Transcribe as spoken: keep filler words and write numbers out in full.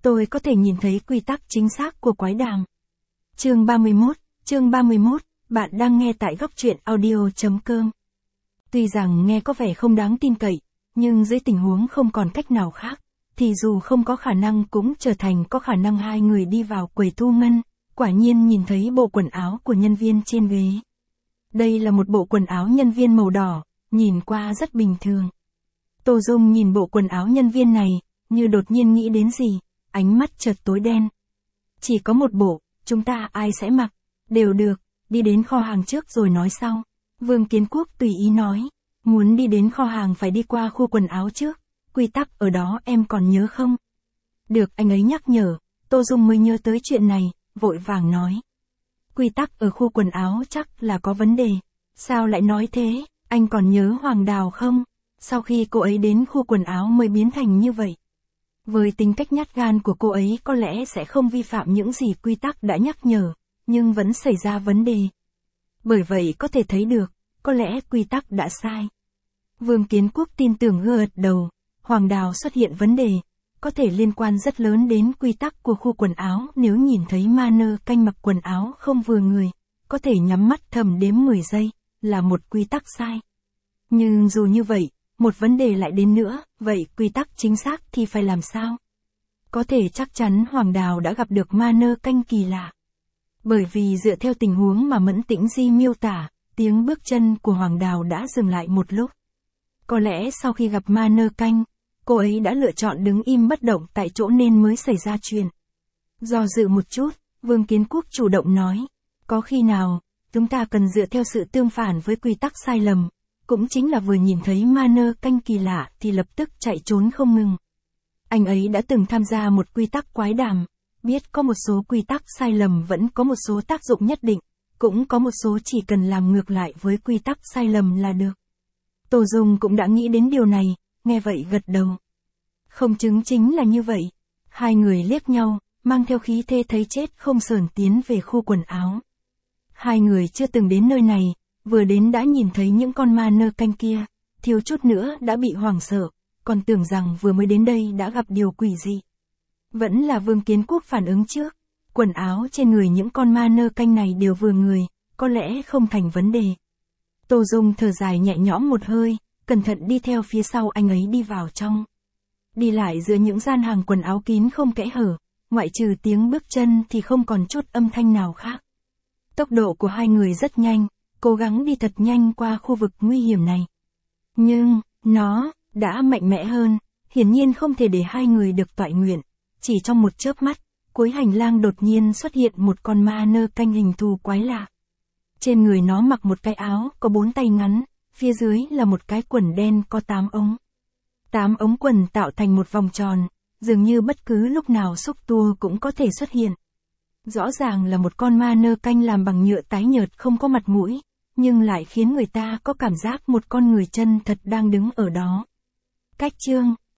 tôi có thể nhìn thấy quy tắc chính xác của quái đàm. Chương ba mươi mốt, chương ba mươi mốt, bạn đang nghe tại góc truyện audio chấm com. Tuy rằng nghe có vẻ không đáng tin cậy, nhưng dưới tình huống không còn cách nào khác, thì dù không có khả năng cũng trở thành có khả năng. Hai người đi vào quầy thu ngân, quả nhiên nhìn thấy bộ quần áo của nhân viên trên ghế. Đây là một bộ quần áo nhân viên màu đỏ, nhìn qua rất bình thường. Tô Dung nhìn bộ quần áo nhân viên này, như đột nhiên nghĩ đến gì, ánh mắt chợt tối đen. Chỉ có một bộ, chúng ta ai sẽ mặc, đều được, đi đến kho hàng trước rồi nói sau. Vương Kiến Quốc tùy ý nói, muốn đi đến kho hàng phải đi qua khu quần áo trước, quy tắc ở đó em còn nhớ không? Được anh ấy nhắc nhở, Tô Dung mới nhớ tới chuyện này, vội vàng nói. Quy tắc ở khu quần áo chắc là có vấn đề, sao lại nói thế, anh còn nhớ Hoàng Đào không? Sau khi cô ấy đến khu quần áo mới biến thành như vậy. Với tính cách nhát gan của cô ấy có lẽ sẽ không vi phạm những gì quy tắc đã nhắc nhở, nhưng vẫn xảy ra vấn đề. Bởi vậy có thể thấy được, có lẽ quy tắc đã sai. Vương Kiến Quốc tin tưởng gật đầu, Hoàng Đào xuất hiện vấn đề, có thể liên quan rất lớn đến quy tắc của khu quần áo. Nếu nhìn thấy ma nơ canh mặc quần áo không vừa người, có thể nhắm mắt thầm đếm mười giây, là một quy tắc sai. Nhưng dù như vậy, một vấn đề lại đến nữa, vậy quy tắc chính xác thì phải làm sao? Có thể chắc chắn Hoàng Đào đã gặp được ma nơ canh kỳ lạ. Bởi vì dựa theo tình huống mà Mẫn Tĩnh Di miêu tả, tiếng bước chân của Hoàng Đào đã dừng lại một lúc. Có lẽ sau khi gặp ma nơ canh, cô ấy đã lựa chọn đứng im bất động tại chỗ nên mới xảy ra chuyện. Do dự một chút, Vương Kiến Quốc chủ động nói, có khi nào, chúng ta cần dựa theo sự tương phản với quy tắc sai lầm, cũng chính là vừa nhìn thấy ma nơ canh kỳ lạ thì lập tức chạy trốn không ngừng. Anh ấy đã từng tham gia một quy tắc quái đàm, biết có một số quy tắc sai lầm vẫn có một số tác dụng nhất định, cũng có một số chỉ cần làm ngược lại với quy tắc sai lầm là được. Tô Dung cũng đã nghĩ đến điều này, nghe vậy gật đầu. Không chứng chính là như vậy. Hai người liếc nhau, mang theo khí thế thấy chết không sờn tiến về khu quần áo. Hai người chưa từng đến nơi này, vừa đến đã nhìn thấy những con ma nơ canh kia, thiếu chút nữa đã bị hoảng sợ, còn tưởng rằng vừa mới đến đây đã gặp điều quỷ dị. Vẫn là Vương Kiến Quốc phản ứng trước, quần áo trên người những con ma nơ canh này đều vừa người, có lẽ không thành vấn đề. Tô Dung thở dài nhẹ nhõm một hơi, cẩn thận đi theo phía sau anh ấy đi vào trong. Đi lại giữa những gian hàng quần áo kín không kẽ hở, ngoại trừ tiếng bước chân thì không còn chút âm thanh nào khác. Tốc độ của hai người rất nhanh, cố gắng đi thật nhanh qua khu vực nguy hiểm này. Nhưng, nó, đã mạnh mẽ hơn, hiển nhiên không thể để hai người được toại nguyện. Chỉ trong một chớp mắt, cuối hành lang đột nhiên xuất hiện một con ma nơ canh hình thù quái lạ. Trên người nó mặc một cái áo có bốn tay ngắn, phía dưới là một cái quần đen có tám ống. Tám ống quần tạo thành một vòng tròn, dường như bất cứ lúc nào xúc tua cũng có thể xuất hiện. Rõ ràng là một con ma nơ canh làm bằng nhựa tái nhợt không có mặt mũi, nhưng lại khiến người ta có cảm giác một con người chân thật đang đứng ở đó. Cách chương